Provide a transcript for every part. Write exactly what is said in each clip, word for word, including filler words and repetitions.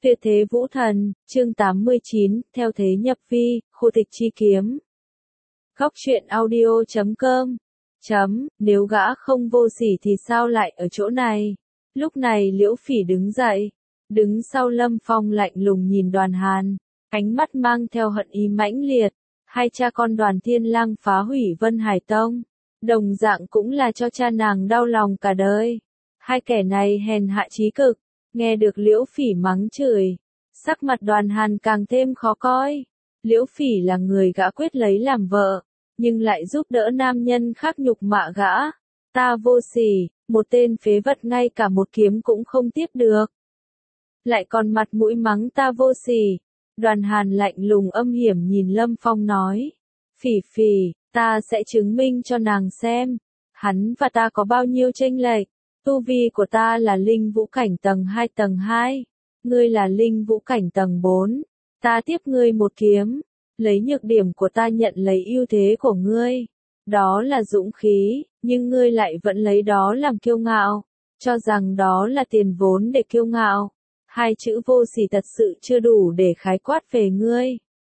Tuyệt thế vũ thần, chương tám mươi chín, theo thế nhập vi, khô tịch chi kiếm. Góc truyện audio chấm com. Chấm, nếu gã không vô sỉ thì sao lại ở chỗ này? Lúc này Liễu Phỉ đứng dậy, đứng sau Lâm Phong lạnh lùng nhìn Đoàn Hàn, ánh mắt mang theo hận ý mãnh liệt. Hai cha con Đoàn Thiên Lang phá hủy Vân Hải Tông, đồng dạng cũng là cho cha nàng đau lòng cả đời. Hai kẻ này hèn hạ chí cực. Nghe được Liễu Phỉ mắng chửi, sắc mặt Đoàn Hàn càng thêm khó coi. Liễu Phỉ là người gã quyết lấy làm vợ, nhưng lại giúp đỡ nam nhân khác nhục mạ gã. Ta vô sỉ, một tên phế vật ngay cả một kiếm cũng không tiếp được. Lại còn mặt mũi mắng ta vô sỉ. Đoàn Hàn lạnh lùng âm hiểm nhìn Lâm Phong nói. Phỉ Phỉ, ta sẽ chứng minh cho nàng xem, hắn và ta có bao nhiêu chênh lệch. Tu vi của ta là linh vũ cảnh tầng hai tầng hai, ngươi là linh vũ cảnh tầng bốn, ta tiếp ngươi một kiếm, lấy nhược điểm của ta nhận lấy ưu thế của ngươi. Đó là dũng khí, nhưng ngươi lại vẫn lấy đó làm kiêu ngạo, cho rằng đó là tiền vốn để kiêu ngạo. Hai chữ vô sỉ thật sự chưa đủ để khái quát về ngươi.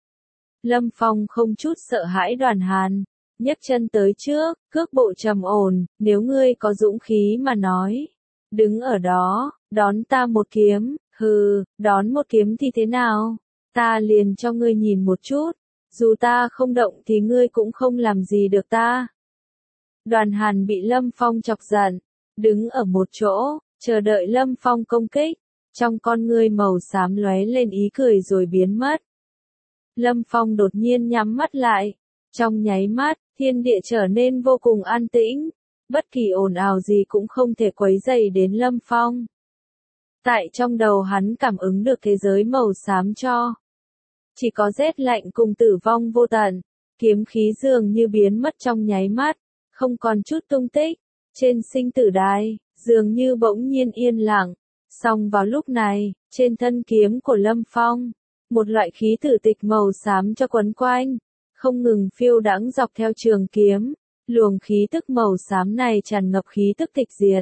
Lâm Phong không chút sợ hãi Đoàn Hàn, nhấc chân tới trước, cước bộ trầm ổn, nếu ngươi có dũng khí mà nói, đứng ở đó, đón ta một kiếm, hừ, đón một kiếm thì thế nào, ta liền cho ngươi nhìn một chút, dù ta không động thì ngươi cũng không làm gì được ta. Đoàn Hàn bị Lâm Phong chọc giận, đứng ở một chỗ, chờ đợi Lâm Phong công kích, trong con ngươi màu xám lóe lên ý cười rồi biến mất. Lâm Phong đột nhiên nhắm mắt lại, trong nháy mắt, thiên địa trở nên vô cùng an tĩnh, bất kỳ ồn ào gì cũng không thể quấy rầy đến Lâm Phong. Tại trong đầu hắn cảm ứng được thế giới màu xám cho. Chỉ có rét lạnh cùng tử vong vô tận, kiếm khí dường như biến mất trong nháy mắt, không còn chút tung tích, trên sinh tử đài, dường như bỗng nhiên yên lặng. Song vào lúc này, trên thân kiếm của Lâm Phong, một loại khí tử tịch màu xám cho quấn quanh, không ngừng phiêu đãng dọc theo trường kiếm, luồng khí tức màu xám này tràn ngập khí tức tịch diệt.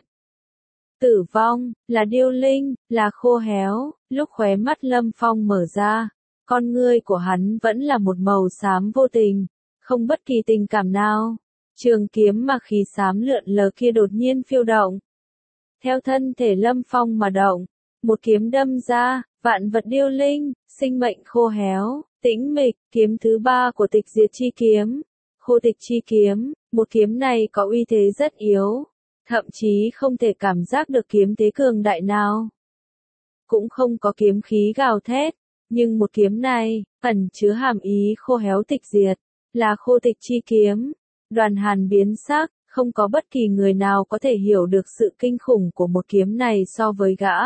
Tử vong, là điêu linh, là khô héo, lúc khóe mắt Lâm Phong mở ra, con ngươi của hắn vẫn là một màu xám vô tình, không bất kỳ tình cảm nào. Trường kiếm mà khí xám lượn lờ kia đột nhiên phiêu động. Theo thân thể Lâm Phong mà động, một kiếm đâm ra, vạn vật điêu linh, sinh mệnh khô héo. Tĩnh mịch, kiếm thứ ba của tịch diệt chi kiếm, khô tịch chi kiếm, một kiếm này có uy thế rất yếu, thậm chí không thể cảm giác được kiếm thế cường đại nào. Cũng không có kiếm khí gào thét, nhưng một kiếm này, ẩn chứa hàm ý khô héo tịch diệt, là khô tịch chi kiếm. Đoàn Hàn biến sắc, không có bất kỳ người nào có thể hiểu được sự kinh khủng của một kiếm này so với gã.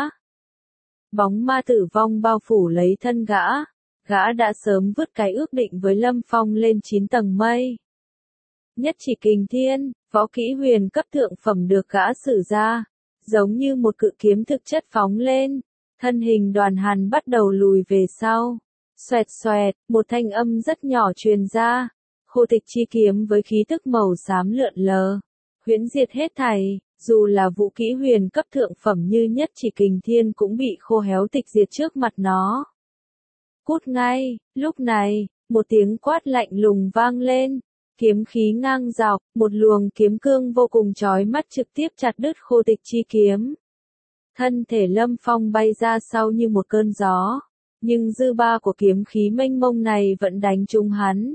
Bóng ma tử vong bao phủ lấy thân gã. Gã đã sớm vứt cái ước định với Lâm Phong lên chín tầng mây. Nhất chỉ kình thiên, võ kỹ huyền cấp thượng phẩm được gã sử ra, giống như một cự kiếm thực chất phóng lên, thân hình Đoàn Hàn bắt đầu lùi về sau. Xoẹt xoẹt, một thanh âm rất nhỏ truyền ra, khô tịch chi kiếm với khí tức màu xám lượn lờ, huyễn diệt hết thảy, dù là vũ kỹ huyền cấp thượng phẩm như nhất chỉ kình thiên cũng bị khô héo tịch diệt trước mặt nó. Cút ngay, lúc này, một tiếng quát lạnh lùng vang lên, kiếm khí ngang dọc, một luồng kiếm cương vô cùng chói mắt trực tiếp chặt đứt khô tịch chi kiếm. Thân thể Lâm Phong bay ra sau như một cơn gió, nhưng dư ba của kiếm khí mênh mông này vẫn đánh trúng hắn,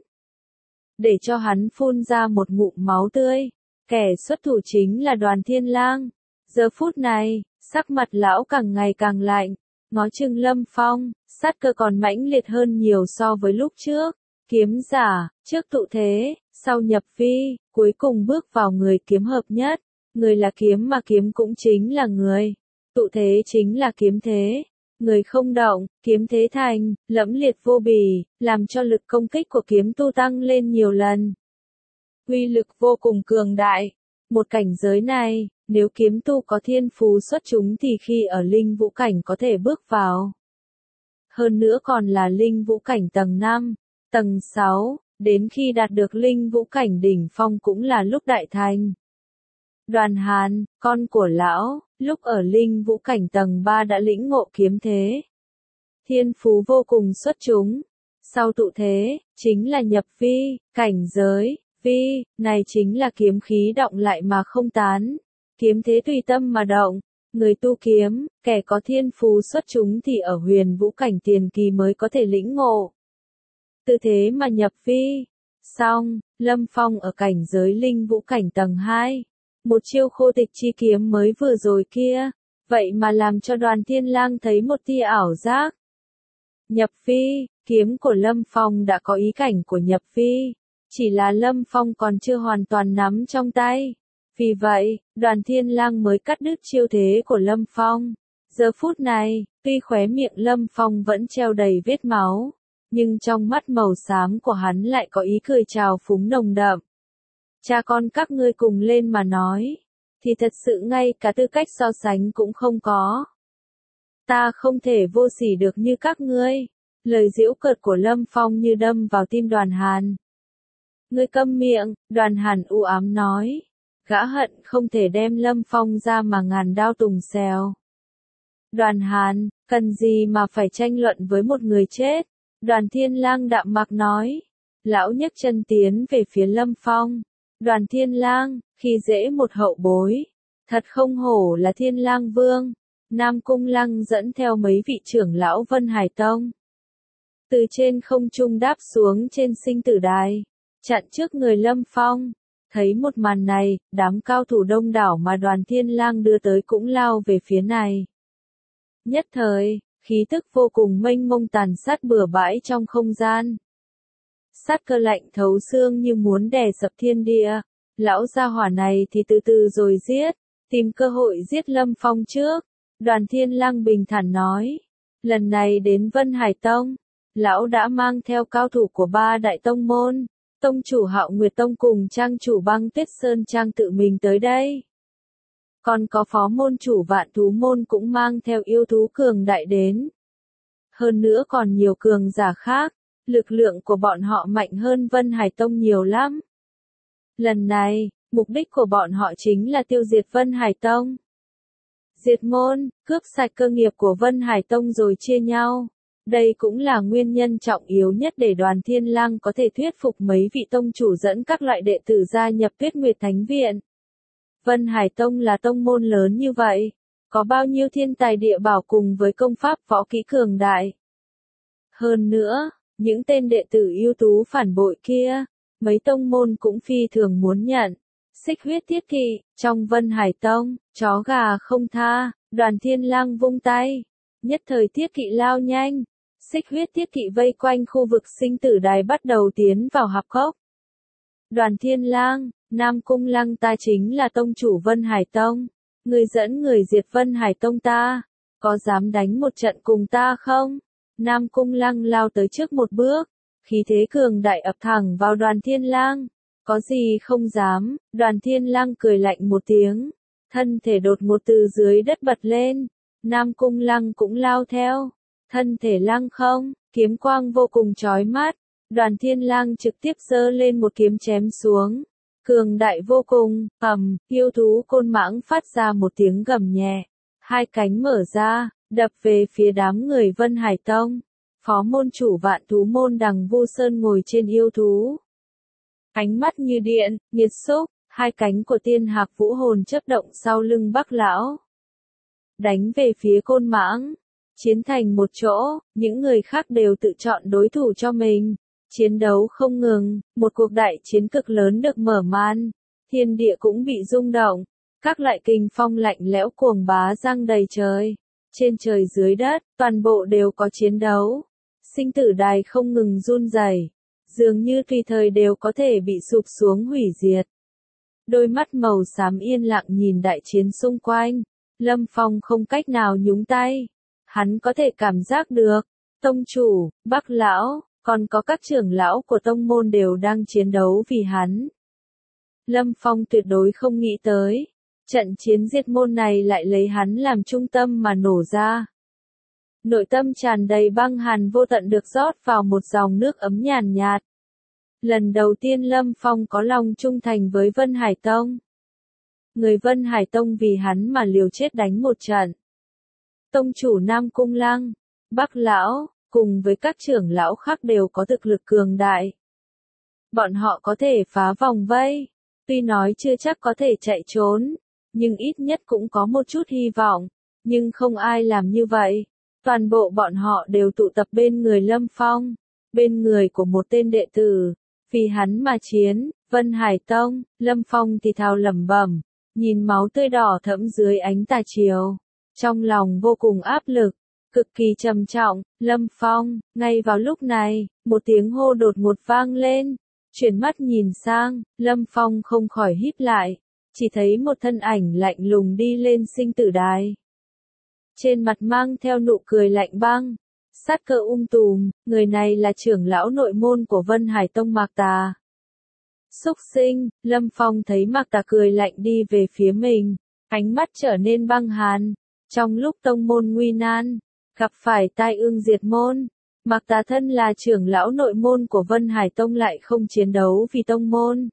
để cho hắn phun ra một ngụm máu tươi. Kẻ xuất thủ chính là Đoàn Thiên Lang. Giờ phút này, sắc mặt lão càng ngày càng lạnh. Ngó chừng Lâm Phong, sát cơ còn mãnh liệt hơn nhiều so với lúc trước. Kiếm giả, trước tụ thế, sau nhập vi, cuối cùng bước vào người kiếm hợp nhất. Người là kiếm mà kiếm cũng chính là người. Tụ thế chính là kiếm thế. Người không động, kiếm thế thành, lẫm liệt vô bì, làm cho lực công kích của kiếm tu tăng lên nhiều lần. Uy lực vô cùng cường đại. Một cảnh giới này, nếu kiếm tu có thiên phú xuất chúng thì khi ở linh vũ cảnh có thể bước vào. Hơn nữa còn là linh vũ cảnh tầng năm, tầng sáu, đến khi đạt được linh vũ cảnh đỉnh phong cũng là lúc đại thành. Đoàn Hàn, con của lão, lúc ở linh vũ cảnh tầng ba đã lĩnh ngộ kiếm thế. thiên phú vô cùng xuất chúng. Sau tụ thế, chính là nhập vi, cảnh giới, vi, này chính là kiếm khí động lại mà không tán. Kiếm thế tùy tâm mà động, người tu kiếm, kẻ có thiên phú xuất chúng thì ở huyền vũ cảnh tiền kỳ mới có thể lĩnh ngộ. Tự thế mà nhập vi. Xong, Lâm Phong ở cảnh giới linh vũ cảnh tầng hai. Một chiêu khô tịch chi kiếm mới vừa rồi kia, vậy mà làm cho Đoàn Thiên Lang thấy một tia ảo giác. Nhập vi, kiếm của Lâm Phong đã có ý cảnh của nhập vi, chỉ là Lâm Phong còn chưa hoàn toàn nắm trong tay. Vì vậy, Đoàn Thiên Lang mới cắt đứt chiêu thế của Lâm Phong. Giờ phút này, tuy khóe miệng Lâm Phong vẫn treo đầy vết máu, nhưng trong mắt màu xám của hắn lại có ý cười trào phúng nồng đậm. Cha con các ngươi cùng lên mà nói, thì thật sự ngay cả tư cách so sánh cũng không có. Ta không thể vô sỉ được như các ngươi. Lời giễu cợt của Lâm Phong như đâm vào tim Đoàn Hàn. Ngươi câm miệng, Đoàn Hàn u ám nói. Gã hận không thể đem Lâm Phong ra mà ngàn đao tùng xèo. Đoàn Hàn, cần gì mà phải tranh luận với một người chết? Đoàn Thiên Lang đạm mạc nói. Lão nhấc chân tiến về phía Lâm Phong. Đoàn Thiên Lang, khi dễ một hậu bối. Thật không hổ là Thiên Lang Vương. Nam Cung Lăng dẫn theo mấy vị trưởng lão Vân Hải Tông. Từ trên không trung đáp xuống trên sinh tử đài. Chặn trước người Lâm Phong. Thấy một màn này, đám cao thủ đông đảo mà Đoàn Thiên Lang đưa tới cũng lao về phía này. Nhất thời, khí tức vô cùng mênh mông tàn sát bừa bãi trong không gian. Sát cơ lạnh thấu xương như muốn đè sập thiên địa. Lão gia hỏa này thì từ từ rồi giết, tìm cơ hội giết Lâm Phong trước. Đoàn Thiên Lang bình thản nói. Lần này đến Vân Hải Tông, lão đã mang theo cao thủ của ba đại tông môn. Tông chủ Hạo Nguyệt Tông cùng trang chủ Băng Tuyết Sơn Trang tự mình tới đây. Còn có phó môn chủ Vạn Thú Môn cũng mang theo yêu thú cường đại đến. Hơn nữa còn nhiều cường giả khác, lực lượng của bọn họ mạnh hơn Vân Hải Tông nhiều lắm. Lần này, mục đích của bọn họ chính là tiêu diệt Vân Hải Tông. Diệt môn, cướp sạch cơ nghiệp của Vân Hải Tông rồi chia nhau. Đây cũng là nguyên nhân trọng yếu nhất để Đoàn Thiên Lang có thể thuyết phục mấy vị tông chủ dẫn các loại đệ tử gia nhập Tuyết Nguyệt Thánh Viện. Vân Hải Tông là tông môn lớn như vậy, có bao nhiêu thiên tài địa bảo cùng với công pháp võ kỹ cường đại. Hơn nữa, những tên đệ tử ưu tú phản bội kia, mấy tông môn cũng phi thường muốn nhận. Xích huyết thiết kỵ, trong Vân Hải Tông, chó gà không tha, Đoàn Thiên Lang vung tay. Nhất thời thiết kỵ lao nhanh. Xích huyết thiết kỵ vây quanh khu vực sinh tử đài bắt đầu tiến vào hạp cốc. Đoàn Thiên Lang, Nam Cung Lăng ta chính là tông chủ Vân Hải Tông. Người dẫn người diệt Vân Hải Tông ta. Có dám đánh một trận cùng ta không? Nam Cung Lăng lao tới trước một bước. Khí thế cường đại ập thẳng vào Đoàn Thiên Lang. Có gì không dám, Đoàn Thiên Lang cười lạnh một tiếng. Thân thể đột ngột từ dưới đất bật lên. Nam Cung Lăng cũng lao theo. Thân thể lăng không, kiếm quang vô cùng chói mắt. Đoàn Thiên Lang trực tiếp giơ lên một kiếm chém xuống. Cường đại vô cùng, ầm, yêu thú côn mãng phát ra một tiếng gầm nhẹ. Hai cánh mở ra, đập về phía đám người Vân Hải Tông. Phó môn chủ Vạn Thú Môn Đằng Vu Sơn ngồi trên yêu thú. Ánh mắt như điện, nhiệt xúc, hai cánh của tiên hạc vũ hồn chớp động sau lưng Bắc lão. Đánh về phía côn mãng. Chiến thành một chỗ, những người khác đều tự chọn đối thủ cho mình. Chiến đấu không ngừng, một cuộc đại chiến cực lớn được mở màn. Thiên địa cũng bị rung động. Các loại kình phong lạnh lẽo cuồng bá giăng đầy trời. Trên trời dưới đất, toàn bộ đều có chiến đấu. Sinh tử đài không ngừng run rẩy, dường như tùy thời đều có thể bị sụp xuống hủy diệt. Đôi mắt màu xám yên lặng nhìn đại chiến xung quanh. Lâm Phong không cách nào nhúng tay. Hắn có thể cảm giác được, tông chủ, Bắc lão, còn có các trưởng lão của tông môn đều đang chiến đấu vì hắn. Lâm Phong tuyệt đối không nghĩ tới, trận chiến diệt môn này lại lấy hắn làm trung tâm mà nổ ra. Nội tâm tràn đầy băng hàn vô tận được rót vào một dòng nước ấm nhàn nhạt. Lần đầu tiên Lâm Phong có lòng trung thành với Vân Hải Tông. Người Vân Hải Tông vì hắn mà liều chết đánh một trận. Tông chủ Nam Cung Lăng, Bác lão, cùng với các trưởng lão khác đều có thực lực cường đại. Bọn họ có thể phá vòng vây, tuy nói chưa chắc có thể chạy trốn, nhưng ít nhất cũng có một chút hy vọng, nhưng không ai làm như vậy. Toàn bộ bọn họ đều tụ tập bên người Lâm Phong, bên người của một tên đệ tử, vì hắn mà chiến. Vân Hải Tông, Lâm Phong thì thào lẩm bẩm, nhìn máu tươi đỏ thẫm dưới ánh tà chiều, trong lòng vô cùng áp lực, cực kỳ trầm trọng. Lâm Phong, ngay vào lúc này, một tiếng hô đột ngột vang lên, chuyển mắt nhìn sang, Lâm Phong không khỏi híp lại, chỉ thấy một thân ảnh lạnh lùng đi lên sinh tử đài. Trên mặt mang theo nụ cười lạnh băng, sát cơ um tùm, người này là trưởng lão nội môn của Vân Hải Tông Mạc Tà. Xúc sinh, Lâm Phong thấy Mạc Tà cười lạnh đi về phía mình, ánh mắt trở nên băng hàn. Trong lúc tông môn nguy nan, gặp phải tai ương diệt môn, Mạc Tà thân là trưởng lão nội môn của Vân Hải Tông lại không chiến đấu vì tông môn.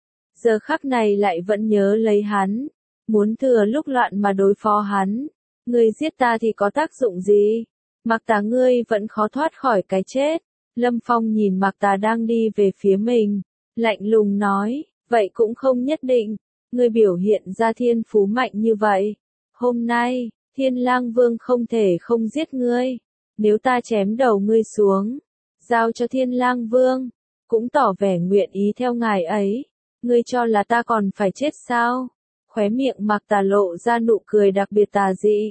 Giờ khắc này lại vẫn nhớ lấy hắn, muốn thừa lúc loạn mà đối phó hắn. Ngươi giết ta thì có tác dụng gì? Mạc Tà ngươi vẫn khó thoát khỏi cái chết. Lâm Phong nhìn Mạc Tà đang đi về phía mình, lạnh lùng nói, vậy cũng không nhất định, ngươi biểu hiện ra thiên phú mạnh như vậy. Hôm nay, Thiên Lang Vương không thể không giết ngươi, nếu ta chém đầu ngươi xuống, giao cho Thiên Lang Vương, cũng tỏ vẻ nguyện ý theo ngài ấy, ngươi cho là ta còn phải chết sao? Khóe miệng Mạc Tà lộ ra nụ cười đặc biệt tà dị.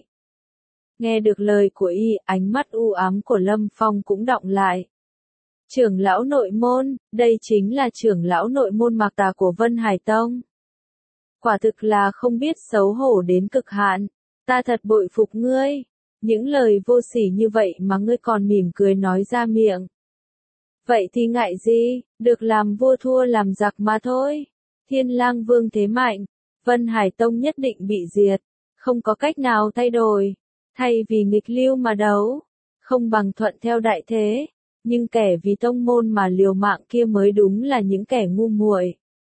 Nghe được lời của y, ánh mắt u ám của Lâm Phong cũng đọng lại. Trưởng lão nội môn, đây chính là trưởng lão nội môn Mạc Tà của Vân Hải Tông. Quả thực là không biết xấu hổ đến cực hạn, ta thật bội phục ngươi, những lời vô sỉ như vậy mà ngươi còn mỉm cười nói ra miệng. Vậy thì ngại gì, được làm vua thua làm giặc mà thôi. Thiên Lang Vương thế mạnh, Vân Hải Tông nhất định bị diệt, không có cách nào thay đổi. Thay vì nghịch lưu mà đấu, không bằng thuận theo đại thế, nhưng kẻ vì tông môn mà liều mạng kia mới đúng là những kẻ ngu muội.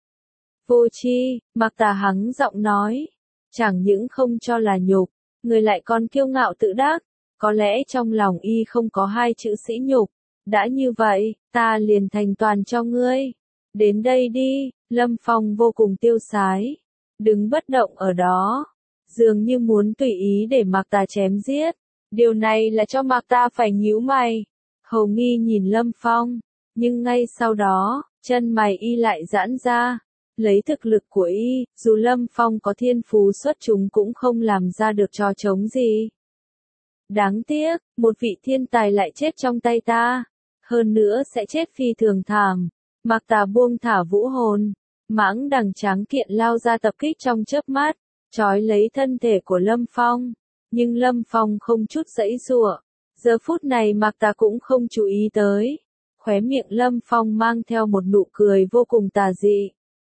Vô tri, Mạc Tà hắng giọng nói, chẳng những không cho là nhục, người lại còn kiêu ngạo tự đắc, có lẽ trong lòng y không có hai chữ sỉ nhục. Đã như vậy, ta liền thành toàn cho ngươi. Đến đây đi, Lâm Phong vô cùng tiêu sái, đứng bất động ở đó, dường như muốn tùy ý để Mạc Tà chém giết. Điều này là cho Mạc Tà phải nhíu mày. Hầu nghi nhìn Lâm Phong, nhưng ngay sau đó, chân mày y lại giãn ra. Lấy thực lực của y, dù Lâm Phong có thiên phú xuất chúng cũng không làm ra được trò trống gì. Đáng tiếc, một vị thiên tài lại chết trong tay ta, hơn nữa sẽ chết phi thường thảm. Mạc Tà buông thả vũ hồn, mãng đằng tráng kiện lao ra tập kích trong chớp mắt, trói lấy thân thể của Lâm Phong, nhưng Lâm Phong không chút giãy giụa. Giờ phút này Mạc Tà cũng không chú ý tới, khóe miệng Lâm Phong mang theo một nụ cười vô cùng tà dị.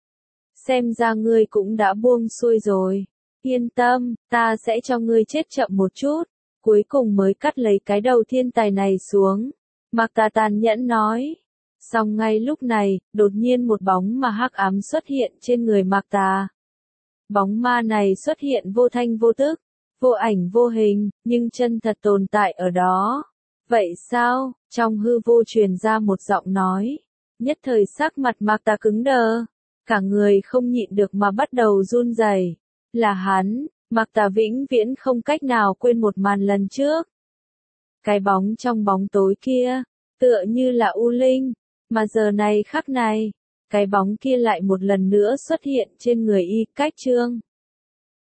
Xem ra ngươi cũng đã buông xuôi rồi, yên tâm, ta sẽ cho ngươi chết chậm một chút, cuối cùng mới cắt lấy cái đầu thiên tài này xuống. Mạc Tà tàn nhẫn nói. Song ngay lúc này, đột nhiên một bóng ma hắc ám xuất hiện trên người Mạc Tà. Bóng ma này xuất hiện vô thanh vô tức, vô ảnh vô hình, nhưng chân thật tồn tại ở đó. Vậy sao? Trong hư vô truyền ra một giọng nói. Nhất thời sắc mặt Mạc Tà cứng đờ, cả người không nhịn được mà bắt đầu run rẩy. Là hắn. Mạc Tà vĩnh viễn không cách nào quên một màn lần trước. Cái bóng trong bóng tối kia, tựa như là U Linh, mà giờ này khắc này, cái bóng kia lại một lần nữa xuất hiện trên người y. Cách chương